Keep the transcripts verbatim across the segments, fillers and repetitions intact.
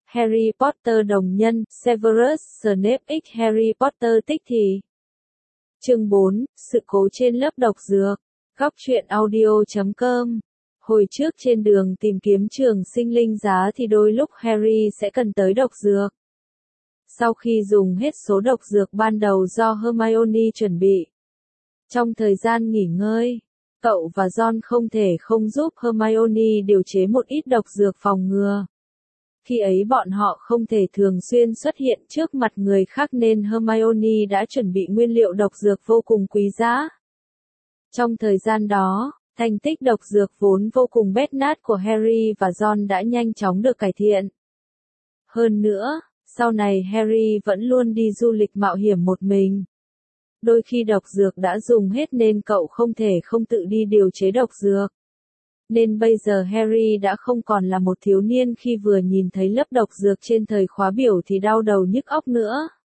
Harry Potter đồng nhân, Severus Snape x Harry Potter tích thì. Chương bốn, sự cố trên lớp độc dược. Góc truyện audio chấm com. Hồi trước trên đường tìm kiếm trường sinh linh giá thì đôi lúc Harry sẽ cần tới độc dược. Sau khi dùng hết số độc dược ban đầu do Hermione chuẩn bị, trong thời gian nghỉ ngơi, cậu và Ron không thể không giúp Hermione điều chế một ít độc dược phòng ngừa. Khi ấy bọn họ không thể thường xuyên xuất hiện trước mặt người khác nên Hermione đã chuẩn bị nguyên liệu độc dược vô cùng quý giá. Trong thời gian đó, thành tích độc dược vốn vô cùng bết nát của Harry và Ron đã nhanh chóng được cải thiện. Hơn nữa, sau này Harry vẫn luôn đi du lịch mạo hiểm một mình. Đôi khi độc dược đã dùng hết nên cậu không thể không tự đi điều chế độc dược. Nên bây giờ Harry đã không còn là một thiếu niên khi vừa nhìn thấy lớp độc dược trên thời khóa biểu thì đau đầu nhức óc nữa.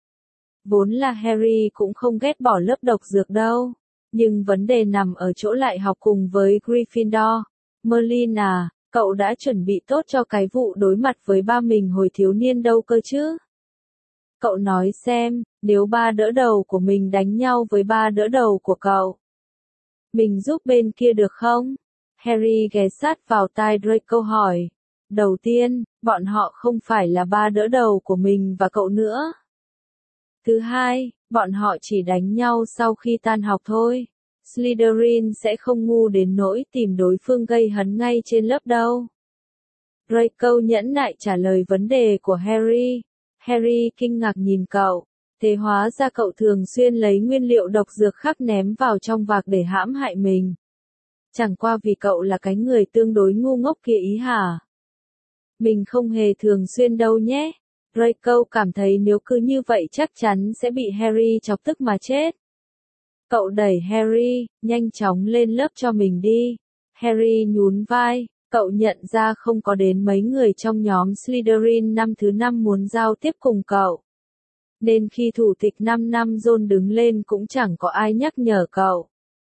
Vốn là Harry cũng không ghét bỏ lớp độc dược đâu. Nhưng vấn đề nằm ở chỗ lại học cùng với Gryffindor. Merlin à, cậu đã chuẩn bị tốt cho cái vụ đối mặt với ba mình hồi thiếu niên đâu cơ chứ? Cậu nói xem, nếu ba đỡ đầu của mình đánh nhau với ba đỡ đầu của cậu, mình giúp bên kia được không? Harry ghé sát vào tai Draco hỏi. Đầu tiên, bọn họ không phải là ba đỡ đầu của mình và cậu nữa. Thứ hai, bọn họ chỉ đánh nhau sau khi tan học thôi. Slytherin sẽ không ngu đến nỗi tìm đối phương gây hấn ngay trên lớp đâu. Draco nhẫn nại trả lời vấn đề của Harry. Harry kinh ngạc nhìn cậu. Thế hóa ra cậu thường xuyên lấy nguyên liệu độc dược khác ném vào trong vạc để hãm hại mình. Chẳng qua vì cậu là cái người tương đối ngu ngốc kia ý hả? Mình không hề thường xuyên đâu nhé. Draco cảm thấy nếu cứ như vậy chắc chắn sẽ bị Harry chọc tức mà chết. Cậu đẩy Harry, nhanh chóng lên lớp cho mình đi. Harry nhún vai, cậu nhận ra không có đến mấy người trong nhóm Slytherin năm thứ năm muốn giao tiếp cùng cậu. Nên khi thủ tịch năm năm Ron đứng lên cũng chẳng có ai nhắc nhở cậu.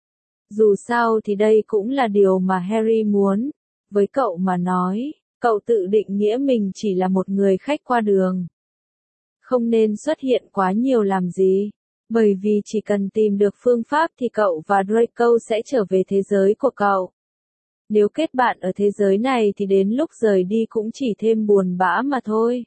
Dù sao thì đây cũng là điều mà Harry muốn. Với cậu mà nói, cậu tự định nghĩa mình chỉ là một người khách qua đường. Không nên xuất hiện quá nhiều làm gì. Bởi vì chỉ cần tìm được phương pháp thì cậu và Draco sẽ trở về thế giới của cậu. Nếu kết bạn ở thế giới này thì đến lúc rời đi cũng chỉ thêm buồn bã mà thôi.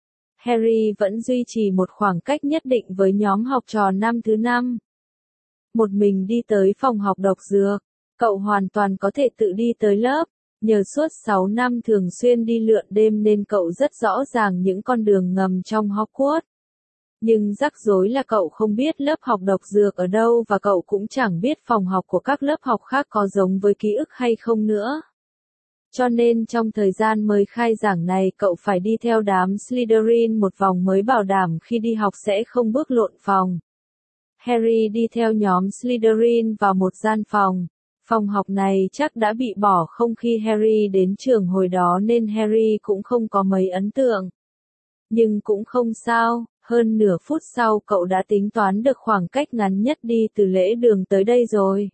Harry vẫn duy trì một khoảng cách nhất định với nhóm học trò năm thứ năm. Một mình đi tới phòng học độc dược, cậu hoàn toàn có thể tự đi tới lớp. Nhờ suốt sáu năm thường xuyên đi lượn đêm nên cậu rất rõ ràng những con đường ngầm trong Hogwarts. Nhưng rắc rối là cậu không biết lớp học độc dược ở đâu và cậu cũng chẳng biết phòng học của các lớp học khác có giống với ký ức hay không nữa. Cho nên trong thời gian mới khai giảng này cậu phải đi theo đám Slytherin một vòng mới bảo đảm khi đi học sẽ không bước lộn phòng. Harry đi theo nhóm Slytherin vào một gian phòng. Phòng học này chắc đã bị bỏ không khi Harry đến trường hồi đó nên Harry cũng không có mấy ấn tượng. Nhưng cũng không sao, hơn nửa phút sau cậu đã tính toán được khoảng cách ngắn nhất đi từ lễ đường tới đây rồi.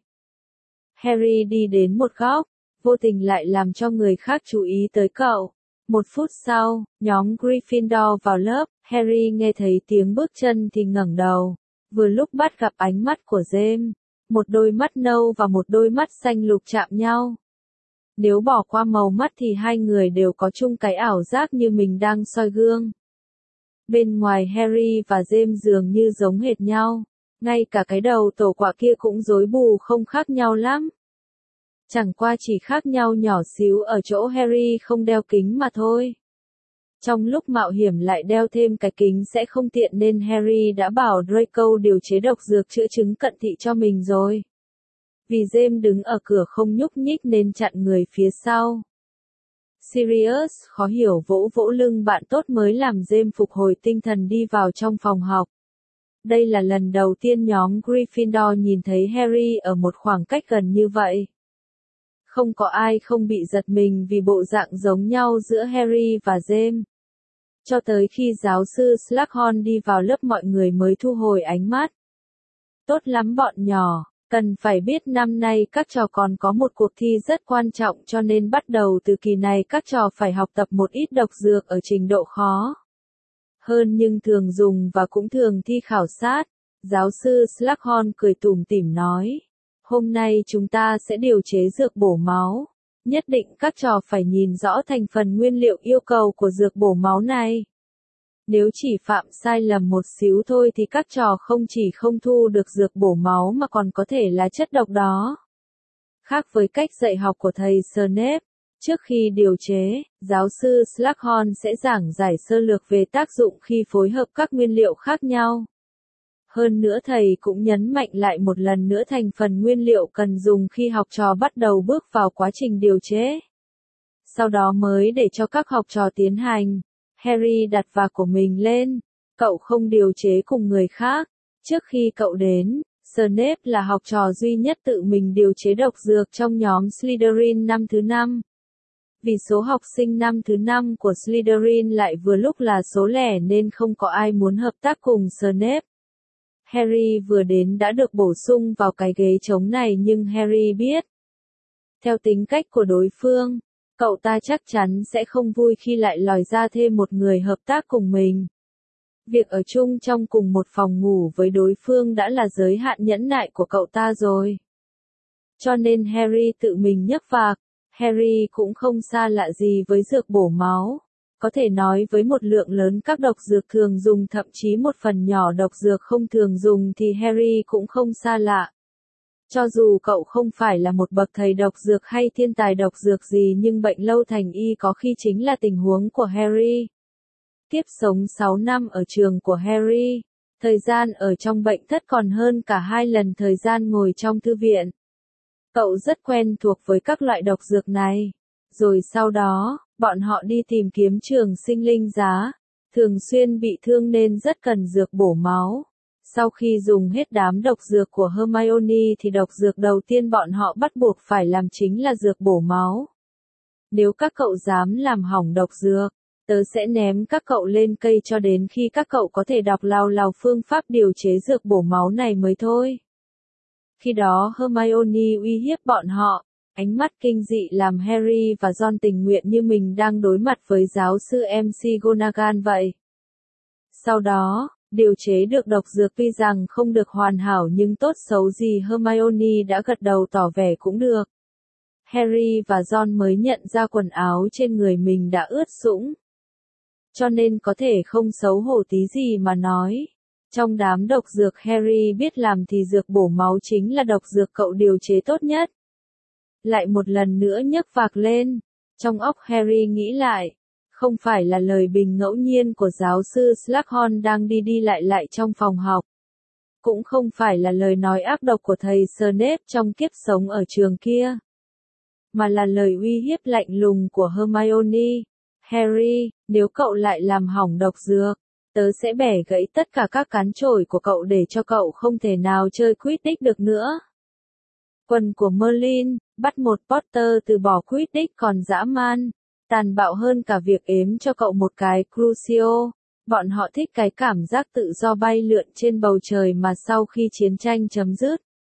Harry đi đến một góc, vô tình lại làm cho người khác chú ý tới cậu. Một phút sau, nhóm Gryffindor vào lớp, Harry nghe thấy tiếng bước chân thì ngẩng đầu. Vừa lúc bắt gặp ánh mắt của James. Một đôi mắt nâu và một đôi mắt xanh lục chạm nhau. Nếu bỏ qua màu mắt thì hai người đều có chung cái ảo giác như mình đang soi gương. Bên ngoài Harry và James dường như giống hệt nhau. Ngay cả cái đầu tổ quả kia cũng rối bù không khác nhau lắm. Chẳng qua chỉ khác nhau nhỏ xíu ở chỗ Harry không đeo kính mà thôi. Trong lúc mạo hiểm lại đeo thêm cái kính sẽ không tiện nên Harry đã bảo Draco điều chế độc dược chữa chứng cận thị cho mình rồi. Vì James đứng ở cửa không nhúc nhích nên chặn người phía sau. Sirius khó hiểu vỗ vỗ lưng bạn tốt mới làm James phục hồi tinh thần đi vào trong phòng học. Đây là lần đầu tiên nhóm Gryffindor nhìn thấy Harry ở một khoảng cách gần như vậy. Không có ai không bị giật mình vì bộ dạng giống nhau giữa Harry và James. Cho tới khi giáo sư Slughorn đi vào lớp mọi người mới thu hồi ánh mắt. Tốt lắm bọn nhỏ, Cần phải biết năm nay các trò còn có một cuộc thi rất quan trọng cho nên bắt đầu từ kỳ này các trò phải học tập một ít độc dược ở trình độ khó hơn nhưng thường dùng và cũng thường thi khảo sát. Giáo sư Slughorn cười tủm tỉm nói. Hôm nay chúng ta sẽ điều chế dược bổ máu. Nhất định các trò phải nhìn rõ thành phần nguyên liệu yêu cầu của dược bổ máu này. Nếu chỉ phạm sai lầm một xíu thôi thì các trò không chỉ không thu được dược bổ máu mà còn có thể là chất độc đó. Khác với cách dạy học của thầy Snape, trước khi điều chế, giáo sư Slughorn sẽ giảng giải sơ lược về tác dụng khi phối hợp các nguyên liệu khác nhau. Hơn nữa thầy cũng nhấn mạnh lại một lần nữa thành phần nguyên liệu cần dùng khi học trò bắt đầu bước vào quá trình điều chế. Sau đó mới để cho các học trò tiến hành. Harry đặt vạc của mình lên. Cậu không điều chế cùng người khác. Trước khi cậu đến, Snape là học trò duy nhất tự mình điều chế độc dược trong nhóm Slytherin năm thứ năm. Vì số học sinh năm thứ năm của Slytherin lại vừa lúc là số lẻ nên không có ai muốn hợp tác cùng Snape. Harry vừa đến đã được bổ sung vào cái ghế trống này nhưng Harry biết. Theo tính cách của đối phương, cậu ta chắc chắn sẽ không vui khi lại lòi ra thêm một người hợp tác cùng mình. Việc ở chung trong cùng một phòng ngủ với đối phương đã là giới hạn nhẫn nại của cậu ta rồi. Cho nên Harry tự mình nhấc vạc. Harry cũng không xa lạ gì với dược bổ máu. Có thể nói với một lượng lớn các độc dược thường dùng thậm chí một phần nhỏ độc dược không thường dùng thì Harry cũng không xa lạ. Cho dù cậu không phải là một bậc thầy độc dược hay thiên tài độc dược gì nhưng bệnh lâu thành y có khi chính là tình huống của Harry. Tiếp sống sáu năm ở trường của Harry, thời gian ở trong bệnh thất còn hơn cả hai lần thời gian ngồi trong thư viện. Cậu rất quen thuộc với các loại độc dược này. Rồi sau đó, bọn họ đi tìm kiếm trường sinh linh giá, thường xuyên bị thương nên rất cần dược bổ máu. Sau khi dùng hết đám độc dược của Hermione thì độc dược đầu tiên bọn họ bắt buộc phải làm chính là dược bổ máu. Nếu các cậu dám làm hỏng độc dược, tớ sẽ ném các cậu lên cây cho đến khi các cậu có thể đọc lào lào phương pháp điều chế dược bổ máu này mới thôi. Khi đó Hermione uy hiếp bọn họ, ánh mắt kinh dị làm Harry và Ron tình nguyện như mình đang đối mặt với giáo sư McGonagall vậy. Sau đó, điều chế được độc dược tuy rằng không được hoàn hảo nhưng tốt xấu gì Hermione đã gật đầu tỏ vẻ cũng được. Harry và Ron mới nhận ra quần áo trên người mình đã ướt sũng. Cho nên có thể không xấu hổ tí gì mà nói. Trong đám độc dược Harry biết làm thì dược bổ máu chính là độc dược cậu điều chế tốt nhất. Lại một lần nữa nhấc vạc lên. Trong óc Harry nghĩ lại. Không phải là lời bình ngẫu nhiên của giáo sư Slughorn đang đi đi lại lại trong phòng học. Cũng không phải là lời nói ác độc của thầy Snape trong kiếp sống ở trường kia. Mà là lời uy hiếp lạnh lùng của Hermione. Harry, nếu cậu lại làm hỏng độc dược, tớ sẽ bẻ gãy tất cả các cán chổi của cậu để cho cậu không thể nào chơi Quidditch được nữa. Quần của Merlin, bắt một Potter từ bỏ Quidditch còn dã man, tàn bạo hơn cả việc ếm cho cậu một cái Crucio. Bọn họ thích cái cảm giác tự do bay lượn trên bầu trời mà sau khi chiến tranh chấm dứt.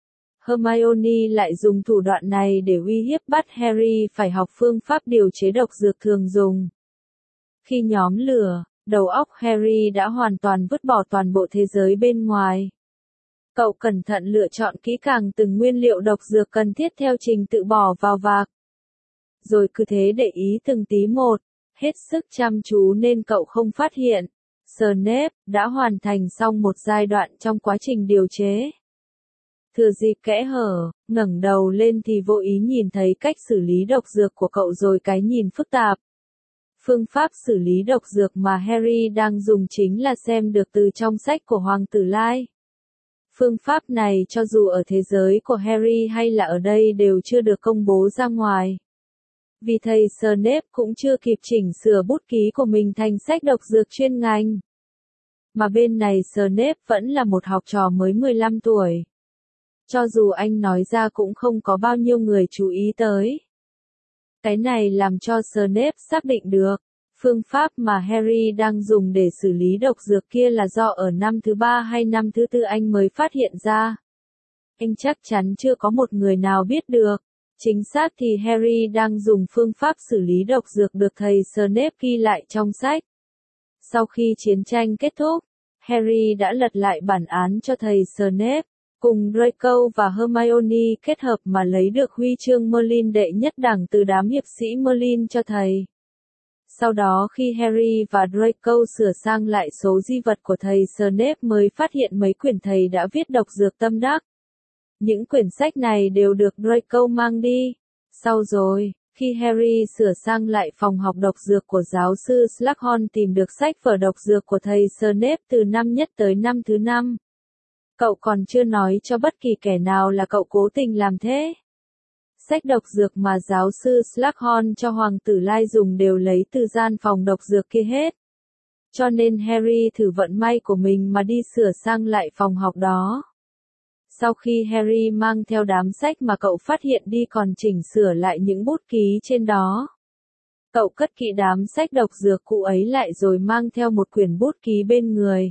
Hermione lại dùng thủ đoạn này để uy hiếp bắt Harry phải học phương pháp điều chế độc dược thường dùng. Khi nhóm lửa, đầu óc Harry đã hoàn toàn vứt bỏ toàn bộ thế giới bên ngoài. Cậu cẩn thận lựa chọn kỹ càng từng nguyên liệu độc dược cần thiết theo trình tự bỏ vào vạc. Rồi cứ thế để ý từng tí một, hết sức chăm chú nên cậu không phát hiện. Snape đã hoàn thành xong một giai đoạn trong quá trình điều chế. Thừa dịp kẽ hở, ngẩng đầu lên thì vô ý nhìn thấy cách xử lý độc dược của cậu rồi cái nhìn phức tạp. Phương pháp xử lý độc dược mà Harry đang dùng chính là xem được từ trong sách của Hoàng tử Lai. Phương pháp này cho dù ở thế giới của Harry hay là ở đây đều chưa được công bố ra ngoài. Vì thầy Snape cũng chưa kịp chỉnh sửa bút ký của mình thành sách độc dược chuyên ngành. Mà bên này Snape vẫn là một học trò mới mười lăm tuổi. Cho dù anh nói ra cũng không có bao nhiêu người chú ý tới. Cái này làm cho Snape xác định được, phương pháp mà Harry đang dùng để xử lý độc dược kia là do ở năm thứ ba hay năm thứ tư anh mới phát hiện ra. Anh chắc chắn chưa có một người nào biết được. Chính xác thì Harry đang dùng phương pháp xử lý độc dược được thầy Snape ghi lại trong sách. Sau khi chiến tranh kết thúc, Harry đã lật lại bản án cho thầy Snape, cùng Draco và Hermione kết hợp mà lấy được huy chương Merlin đệ nhất đẳng từ đám hiệp sĩ Merlin cho thầy. Sau đó khi Harry và Draco sửa sang lại số di vật của thầy Snape mới phát hiện mấy quyển thầy đã viết độc dược tâm đắc. Những quyển sách này đều được Draco mang đi. Sau rồi, khi Harry sửa sang lại phòng học độc dược của giáo sư Slughorn tìm được sách vở độc dược của thầy Snape từ năm nhất tới năm thứ năm. Cậu còn chưa nói cho bất kỳ kẻ nào là cậu cố tình làm thế. Sách độc dược mà giáo sư Slughorn cho Hoàng tử Lai dùng đều lấy từ gian phòng độc dược kia hết. Cho nên Harry thử vận may của mình mà đi sửa sang lại phòng học đó. Sau khi Harry mang theo đám sách mà cậu phát hiện đi còn chỉnh sửa lại những bút ký trên đó. Cậu cất kỹ đám sách độc dược cũ ấy lại rồi mang theo một quyển bút ký bên người.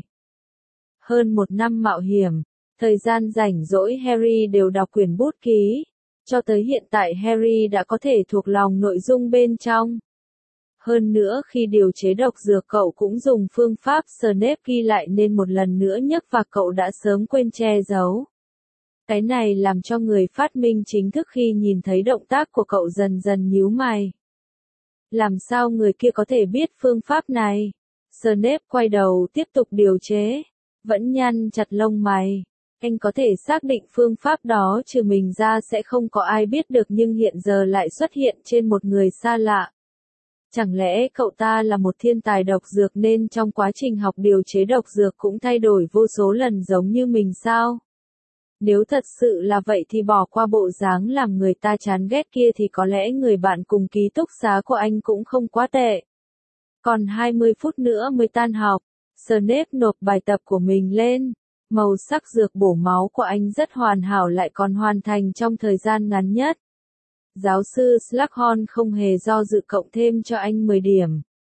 Hơn một năm mạo hiểm, thời gian rảnh rỗi Harry đều đọc quyển bút ký. Cho tới hiện tại Harry đã có thể thuộc lòng nội dung bên trong. Hơn nữa khi điều chế độc dược cậu cũng dùng phương pháp Snape ghi lại nên một lần nữa nhắc và cậu đã sớm quên che giấu. Cái này làm cho người phát minh chính thức khi nhìn thấy động tác của cậu dần dần nhíu mày. Làm sao người kia có thể biết phương pháp này? Snape quay đầu tiếp tục điều chế, vẫn nhăn chặt lông mày. Anh có thể xác định phương pháp đó trừ mình ra sẽ không có ai biết được nhưng hiện giờ lại xuất hiện trên một người xa lạ. Chẳng lẽ cậu ta là một thiên tài độc dược nên trong quá trình học điều chế độc dược cũng thay đổi vô số lần giống như mình sao? Nếu thật sự là vậy thì bỏ qua bộ dáng làm người ta chán ghét kia thì có lẽ người bạn cùng ký túc xá của anh cũng không quá tệ. Còn hai mươi phút nữa mới tan học, Snape nộp bài tập của mình lên. Màu sắc dược bổ máu của anh rất hoàn hảo lại còn hoàn thành trong thời gian ngắn nhất. Giáo sư Slughorn không hề do dự cộng thêm cho anh mười điểm.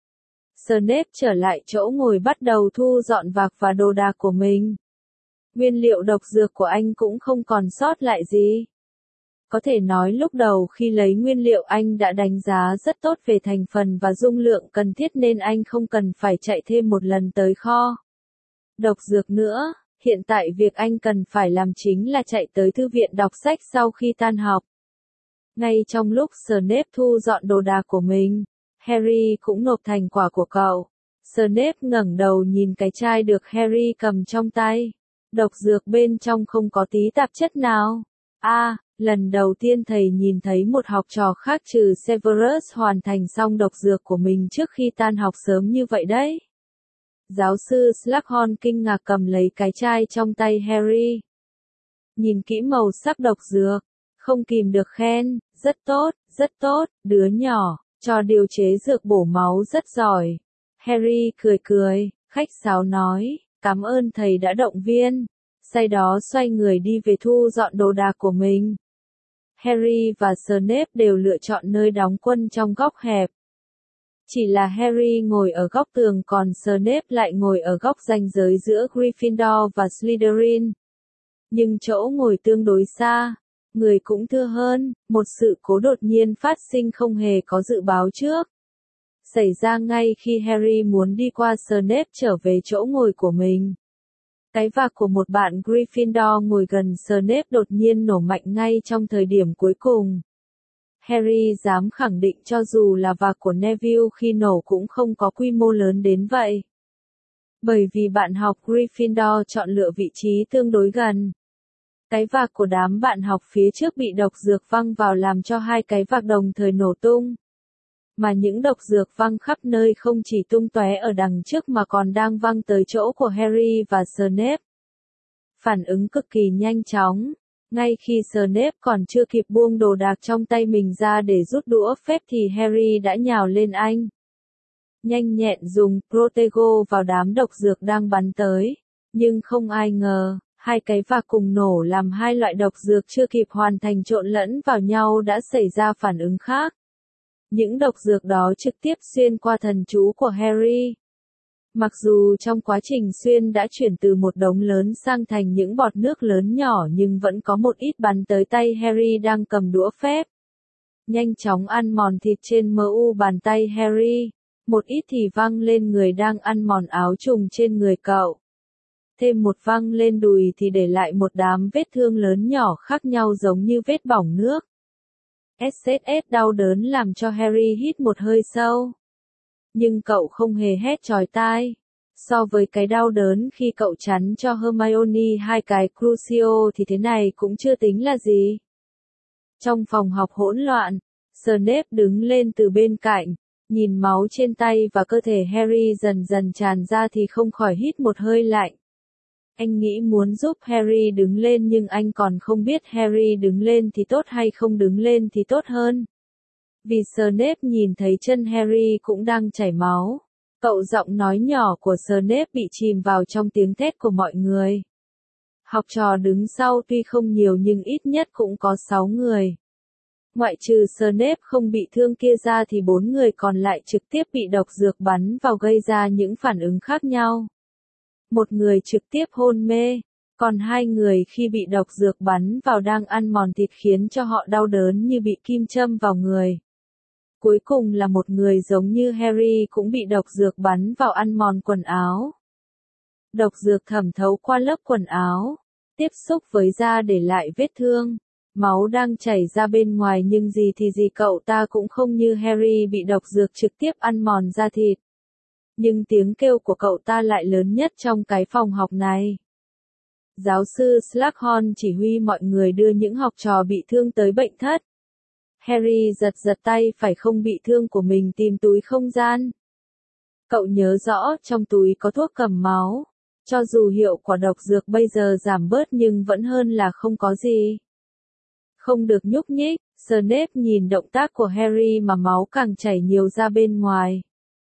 Snape trở lại chỗ ngồi bắt đầu thu dọn vạc và đồ đạc của mình. Nguyên liệu độc dược của anh cũng không còn sót lại gì. Có thể nói lúc đầu khi lấy nguyên liệu anh đã đánh giá rất tốt về thành phần và dung lượng cần thiết nên anh không cần phải chạy thêm một lần tới kho độc dược nữa. Hiện tại việc anh cần phải làm chính là chạy tới thư viện đọc sách sau khi tan học. Ngay trong lúc Snape thu dọn đồ đạc của mình, Harry cũng nộp thành quả của cậu. Snape ngẩng đầu nhìn cái chai được Harry cầm trong tay. Độc dược bên trong không có tí tạp chất nào. A, à, lần đầu tiên thầy nhìn thấy một học trò khác trừ Severus hoàn thành xong độc dược của mình trước khi tan học sớm như vậy đấy. Giáo sư Slughorn kinh ngạc cầm lấy cái chai trong tay Harry. Nhìn kỹ màu sắc độc dược, không kìm được khen, rất tốt, rất tốt, đứa nhỏ, cho điều chế dược bổ máu rất giỏi. Harry cười cười, khách sáo nói, cảm ơn thầy đã động viên. Sau đó xoay người đi về thu dọn đồ đạc của mình. Harry và Snape đều lựa chọn nơi đóng quân trong góc hẹp. Chỉ là Harry ngồi ở góc tường còn Snape lại ngồi ở góc ranh giới giữa Gryffindor và Slytherin. Nhưng chỗ ngồi tương đối xa, người cũng thưa hơn, một sự cố đột nhiên phát sinh không hề có dự báo trước. Xảy ra ngay khi Harry muốn đi qua Snape trở về chỗ ngồi của mình. Cái vạc của một bạn Gryffindor ngồi gần Snape đột nhiên nổ mạnh ngay trong thời điểm cuối cùng. Harry dám khẳng định cho dù là vạc của Neville khi nổ cũng không có quy mô lớn đến vậy. Bởi vì bạn học Gryffindor chọn lựa vị trí tương đối gần. Cái vạc của đám bạn học phía trước bị độc dược văng vào làm cho hai cái vạc đồng thời nổ tung. Mà những độc dược văng khắp nơi không chỉ tung tóe ở đằng trước mà còn đang văng tới chỗ của Harry và Snape. Phản ứng cực kỳ nhanh chóng. Ngay khi Snape còn chưa kịp buông đồ đạc trong tay mình ra để rút đũa phép thì Harry đã nhào lên anh. Nhanh nhẹn dùng Protego vào đám độc dược đang bắn tới. Nhưng không ai ngờ, hai cái vạc cùng nổ làm hai loại độc dược chưa kịp hoàn thành trộn lẫn vào nhau đã xảy ra phản ứng khác. Những độc dược đó trực tiếp xuyên qua thần chú của Harry. Mặc dù trong quá trình xuyên đã chuyển từ một đống lớn sang thành những bọt nước lớn nhỏ nhưng vẫn có một ít bắn tới tay Harry đang cầm đũa phép. Nhanh chóng ăn mòn thịt trên mu bàn tay Harry. Một ít thì văng lên người đang ăn mòn áo trùng trên người cậu. Thêm một văng lên đùi thì để lại một đám vết thương lớn nhỏ khác nhau giống như vết bỏng nước. ét ét ét đau đớn làm cho Harry hít một hơi sâu. Nhưng cậu không hề hét chói tai. So với cái đau đớn khi cậu chắn cho Hermione hai cái Crucio thì thế này cũng chưa tính là gì. Trong phòng học hỗn loạn, Snape đứng lên từ bên cạnh, nhìn máu trên tay và cơ thể Harry dần dần tràn ra thì không khỏi hít một hơi lạnh. Anh nghĩ muốn giúp Harry đứng lên nhưng anh còn không biết Harry đứng lên thì tốt hay không đứng lên thì tốt hơn. Vì Snape nhìn thấy chân Harry cũng đang chảy máu. Cậu giọng nói nhỏ của Snape bị chìm vào trong tiếng thét của mọi người. Học trò đứng sau tuy không nhiều nhưng ít nhất cũng có sáu người. Ngoại trừ Snape không bị thương kia ra thì bốn người còn lại trực tiếp bị độc dược bắn vào gây ra những phản ứng khác nhau. Một người trực tiếp hôn mê, còn hai người khi bị độc dược bắn vào đang ăn mòn thịt khiến cho họ đau đớn như bị kim châm vào người. Cuối cùng là một người giống như Harry cũng bị độc dược bắn vào ăn mòn quần áo. Độc dược thẩm thấu qua lớp quần áo, tiếp xúc với da để lại vết thương. Máu đang chảy ra bên ngoài nhưng gì thì gì cậu ta cũng không như Harry bị độc dược trực tiếp ăn mòn da thịt. Nhưng tiếng kêu của cậu ta lại lớn nhất trong cái phòng học này. Giáo sư Slughorn chỉ huy mọi người đưa những học trò bị thương tới bệnh thất. Harry giật giật tay phải không bị thương của mình tìm túi không gian. Cậu nhớ rõ trong túi có thuốc cầm máu. Cho dù hiệu quả độc dược bây giờ giảm bớt nhưng vẫn hơn là không có gì. Không được nhúc nhích, Snape nhìn động tác của Harry mà máu càng chảy nhiều ra bên ngoài.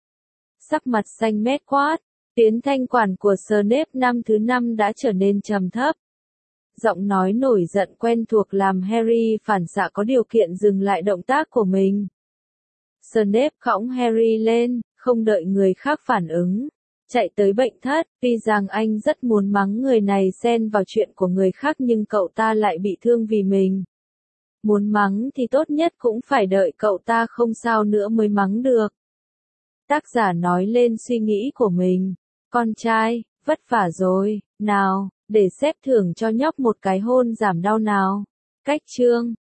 Sắc mặt xanh mét quát, tiếng thanh quản của Snape năm thứ năm đã trở nên trầm thấp. Giọng nói nổi giận quen thuộc làm Harry phản xạ có điều kiện dừng lại động tác của mình. Snape cõng Harry lên, không đợi người khác phản ứng. Chạy tới bệnh thất, tuy rằng anh rất muốn mắng người này xen vào chuyện của người khác nhưng cậu ta lại bị thương vì mình. Muốn mắng thì tốt nhất cũng phải đợi cậu ta không sao nữa mới mắng được. Tác giả nói lên suy nghĩ của mình. Con trai, vất vả rồi, nào, để xếp thưởng cho nhóc một cái hôn giảm đau nào. Cách chương